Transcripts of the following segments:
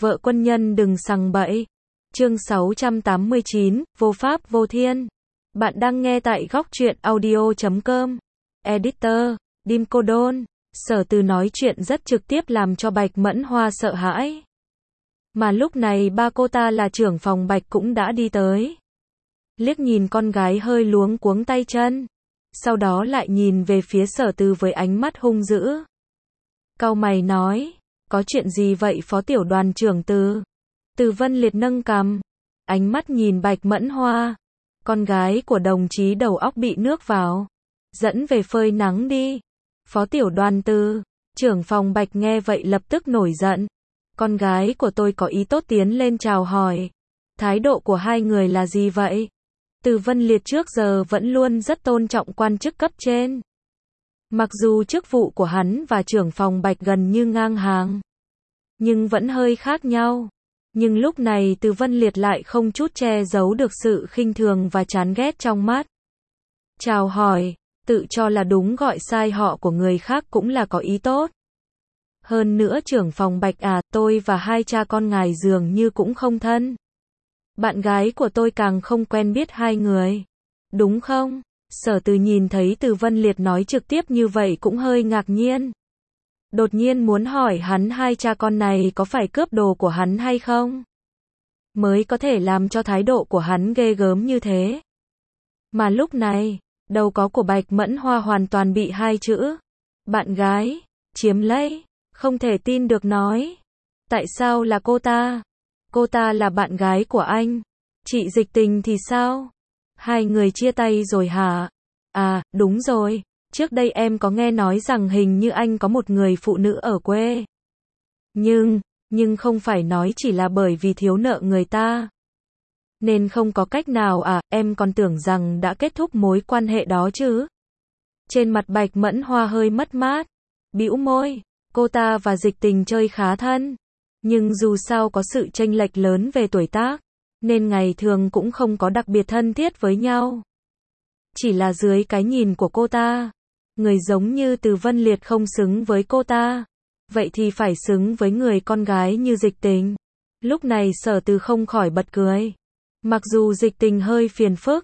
Vợ quân nhân đừng sằng bậy. Chương 689, vô pháp vô thiên. Bạn đang nghe tại góc truyện audio.com. Editor, Dim Cô Đôn. Sở Từ nói chuyện rất trực tiếp làm cho Bạch Mẫn Hoa sợ hãi. Mà lúc này ba cô ta là trưởng phòng Bạch cũng đã đi tới. Liếc nhìn con gái hơi luống cuống tay chân. Sau đó lại nhìn về phía Sở Từ với ánh mắt hung dữ. Cau mày nói, có chuyện gì vậy Phó Tiểu Đoàn trưởng Từ? Từ Vân Liệt nâng cằm, ánh mắt nhìn Bạch Mẫn Hoa. Con gái của đồng chí đầu óc bị nước vào. Dẫn về phơi nắng đi. Phó Tiểu Đoàn Từ, trưởng phòng Bạch nghe vậy lập tức nổi giận. Con gái của tôi có ý tốt tiến lên chào hỏi. Thái độ của hai người là gì vậy? Từ Vân Liệt trước giờ vẫn luôn rất tôn trọng quan chức cấp trên. Mặc dù chức vụ của hắn và trưởng phòng Bạch gần như ngang hàng, nhưng vẫn hơi khác nhau. Nhưng lúc này Từ Vân Liệt lại không chút che giấu được sự khinh thường và chán ghét trong mắt. Chào hỏi, tự cho là đúng gọi sai họ của người khác cũng là có ý tốt. Hơn nữa trưởng phòng Bạch à, tôi và hai cha con ngài dường như cũng không thân. Bạn gái của tôi càng không quen biết hai người. Đúng không? Sở Từ nhìn thấy Từ Vân Liệt nói trực tiếp như vậy cũng hơi ngạc nhiên. Đột nhiên muốn hỏi hắn hai cha con này có phải cướp đồ của hắn hay không? Mới có thể làm cho thái độ của hắn ghê gớm như thế. Mà lúc này, đầu có của Bạch Mẫn Hoa hoàn toàn bị hai chữ bạn gái chiếm lấy, không thể tin được nói. Tại sao là cô ta? Cô ta là bạn gái của anh. Chị Dịch Tình thì sao? Hai người chia tay rồi hả? À, đúng rồi. Trước đây em có nghe nói rằng hình như anh có một người phụ nữ ở quê. Nhưng không phải nói chỉ là bởi vì thiếu nợ người ta. Nên không có cách nào à, em còn tưởng rằng đã kết thúc mối quan hệ đó chứ. Trên mặt Bạch Mẫn Hoa hơi mất mát. Bĩu môi, cô ta và Dịch Tình chơi khá thân. Nhưng dù sao có sự chênh lệch lớn về tuổi tác, nên ngày thường cũng không có đặc biệt thân thiết với nhau. Chỉ là dưới cái nhìn của cô ta, người giống như Từ Vân Liệt không xứng với cô ta. Vậy thì phải xứng với người con gái như Dịch Tình. Lúc này Sở Từ không khỏi bật cười. Mặc dù Dịch Tình hơi phiền phức,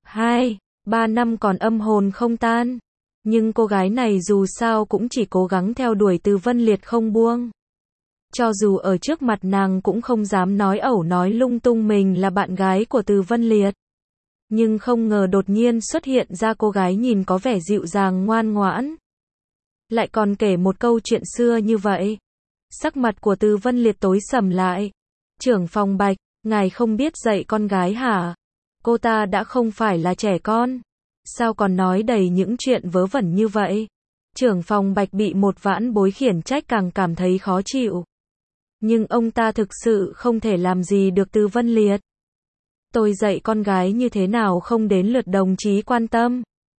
2-3 năm còn âm hồn không tan, nhưng cô gái này dù sao cũng chỉ cố gắng theo đuổi Từ Vân Liệt không buông. Cho dù ở trước mặt nàng cũng không dám nói ẩu nói lung tung mình là bạn gái của Từ Vân Liệt. Nhưng không ngờ đột nhiên xuất hiện ra cô gái nhìn có vẻ dịu dàng ngoan ngoãn. Lại còn kể một câu chuyện xưa như vậy. Sắc mặt của Từ Vân Liệt tối sầm lại. Trưởng phòng Bạch, ngài không biết dạy con gái hả? Cô ta đã không phải là trẻ con. Sao còn nói đầy những chuyện vớ vẩn như vậy? Trưởng phòng Bạch bị một vãn bối khiển trách càng cảm thấy khó chịu. Nhưng ông ta thực sự không thể làm gì được Từ Vân Liệt. Tôi dạy con gái như thế nào không đến lượt đồng chí quan tâm.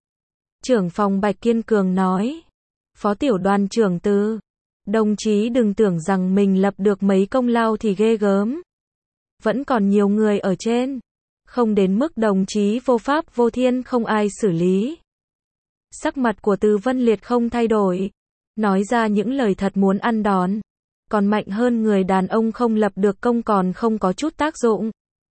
Trưởng phòng Bạch kiên cường nói. Phó Tiểu Đoàn trưởng Từ, đồng chí đừng tưởng rằng mình lập được mấy công lao thì ghê gớm. Vẫn còn nhiều người ở trên. Không đến mức đồng chí vô pháp vô thiên không ai xử lý. Sắc mặt của Từ Vân Liệt không thay đổi. Nói ra những lời thật muốn ăn đòn. Còn mạnh hơn người đàn ông không lập được công còn không có chút tác dụng.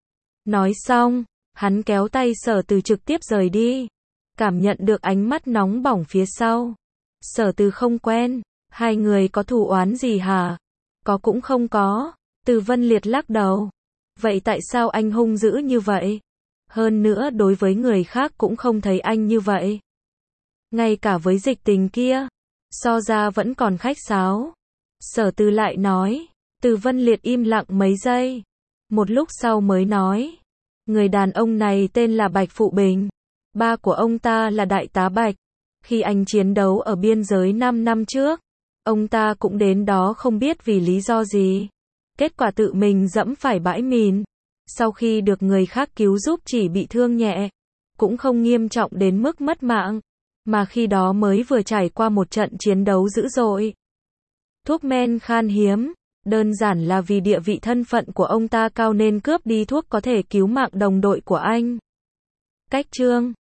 Nói xong, hắn kéo tay Sở Từ trực tiếp rời đi. Cảm nhận được ánh mắt nóng bỏng phía sau. Sở Từ không quen, hai người có thù oán gì hả? Có cũng không có. Từ Vân Liệt lắc đầu. Vậy tại sao anh hung dữ như vậy? Hơn nữa đối với người khác cũng không thấy anh như vậy. Ngay cả với Dịch Tình kia, so ra vẫn còn khách sáo. Sở Từ lại nói. Từ Vân Liệt im lặng mấy giây. Một lúc sau mới nói. Người đàn ông này tên là Bạch Phụ Bình. Ba của ông ta là Đại tá Bạch. Khi anh chiến đấu ở biên giới 5 năm trước, ông ta cũng đến đó không biết vì lý do gì. Kết quả tự mình dẫm phải bãi mìn. Sau khi được người khác cứu giúp chỉ bị thương nhẹ, cũng không nghiêm trọng đến mức mất mạng. Mà khi đó mới vừa trải qua một trận chiến đấu dữ dội. Thuốc men khan hiếm. Đơn giản là vì địa vị thân phận của ông ta cao nên cướp đi thuốc có thể cứu mạng đồng đội của anh. Cách chương